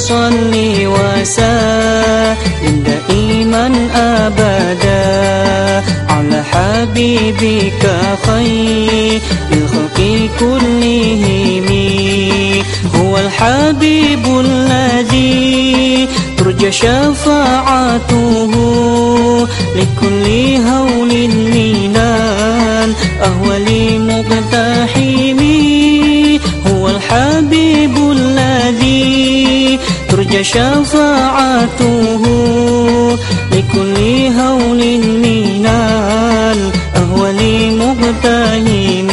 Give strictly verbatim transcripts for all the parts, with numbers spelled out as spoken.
صل وسلم دائما أبدا على حبيبك خير الخلق كلهم. هو الحبيب الذي ترجى شفاعته لكل هول من الأهوال مقتحم. هو الحبيب الذي ترجى شفاعته لكل هول من الأهوال مقتحم.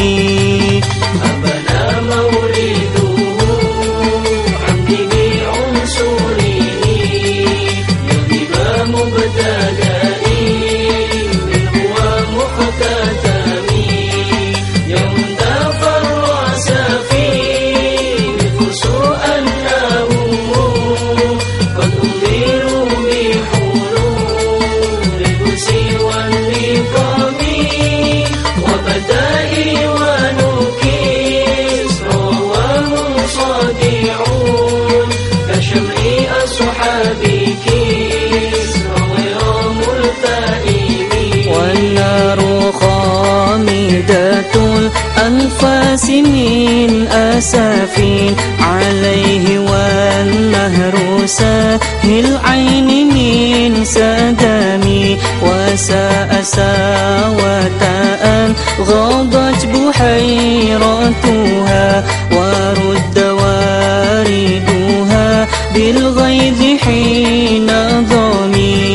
والنار خامدة الأنفاس من أسف عليه، والنهر ساهل العين من سدم. وساء ساوة أن غاضت بحيرتها ورد واردها بالغيظ حين ضمي.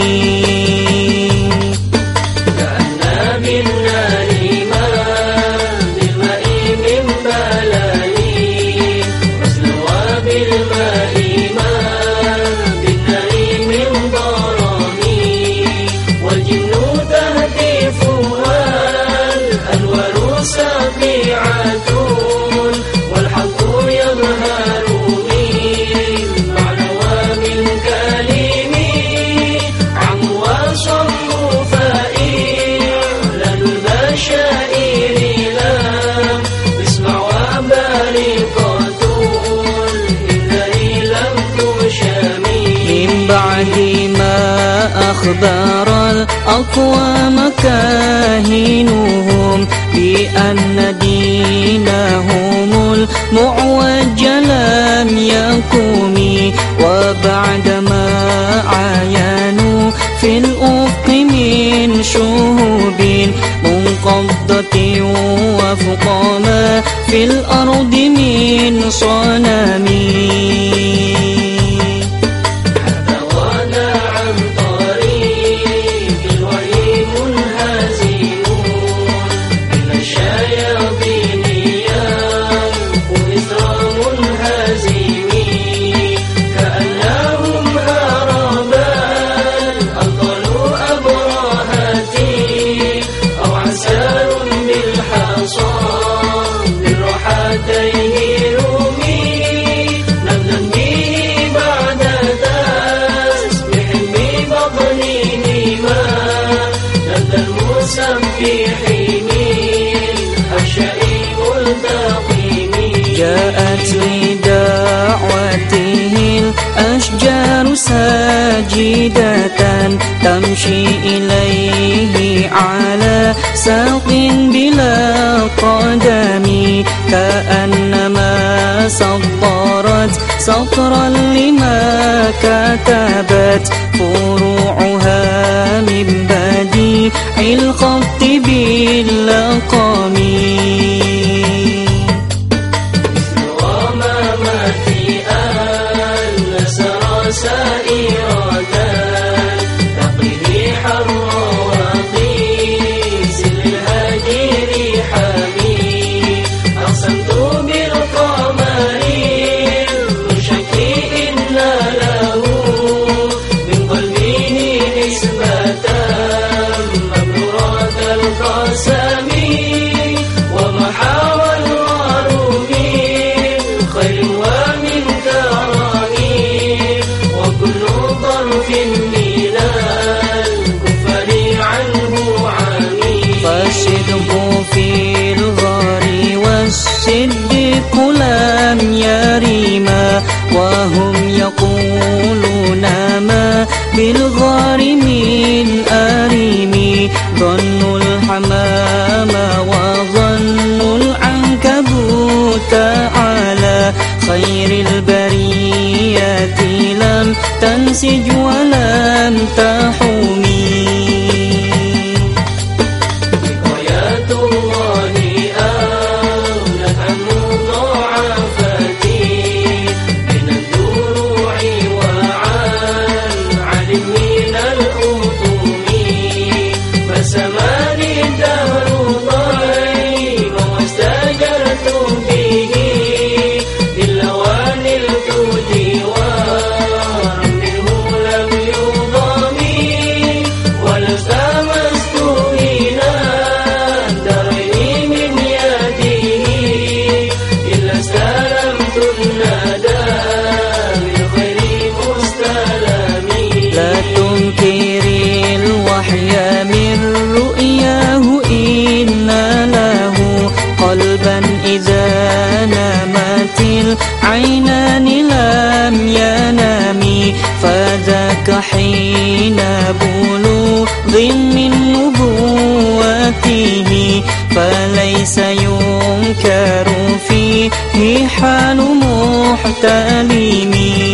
أخبر الأقوام كاهنهم بأن دينهم المعوج لم يقم. وبعدما عاينوا في الأفق من شهب منقضة وفق ما في الأرض من صنم. جاءت لدعوته الأشجار ساجدة تمشي إليه على ساق بلا قدم. كأنما سطرت سطرا لما كتبت فروعها من بديع الخط باللقم. الصدق لم يرما وهم يقولون تنسج ولم تحومي. ذكريات الله أغنت عن مضاعفتي من الدروع وعن علم من الأطم، فسماني الدهر ضيما واستأجرت به للوان الجود ورم منه لم يضامي، ولو استمست إلى الدرين من يده إلا استلمت الندى من غير مستلم. لا تنكري الوحي من رؤياه إن له قلبا إذا نامت العينان لم ينام، فذاك حين بلوغ من نبوته، فليس ينكر فيه حال محتلم.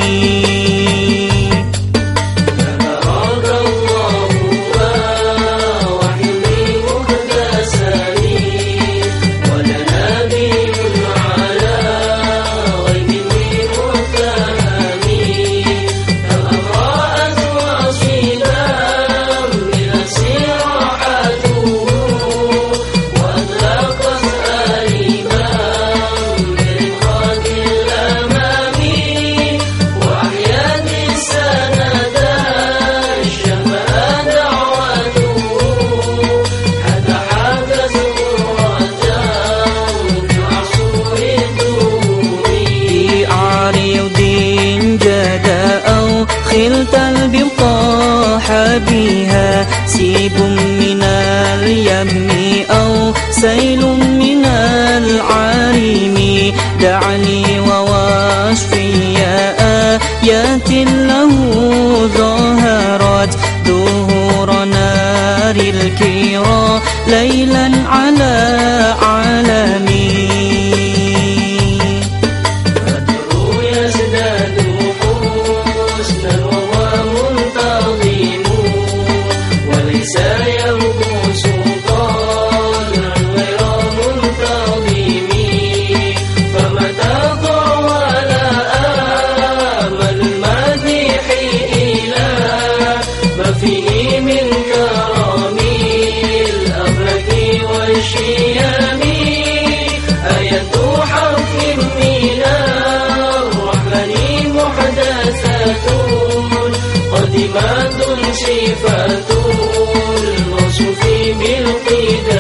خلت البطاح بها سيب من اليم أو سيل من العريم، دعني ووصفي آيات له ظهرت ظهور نار الكرى ليلا على علمي. فيه من كرم الأبرك والشيم آية حق من الرحمن محدثة قدمات صفة الموصوف بالقدم.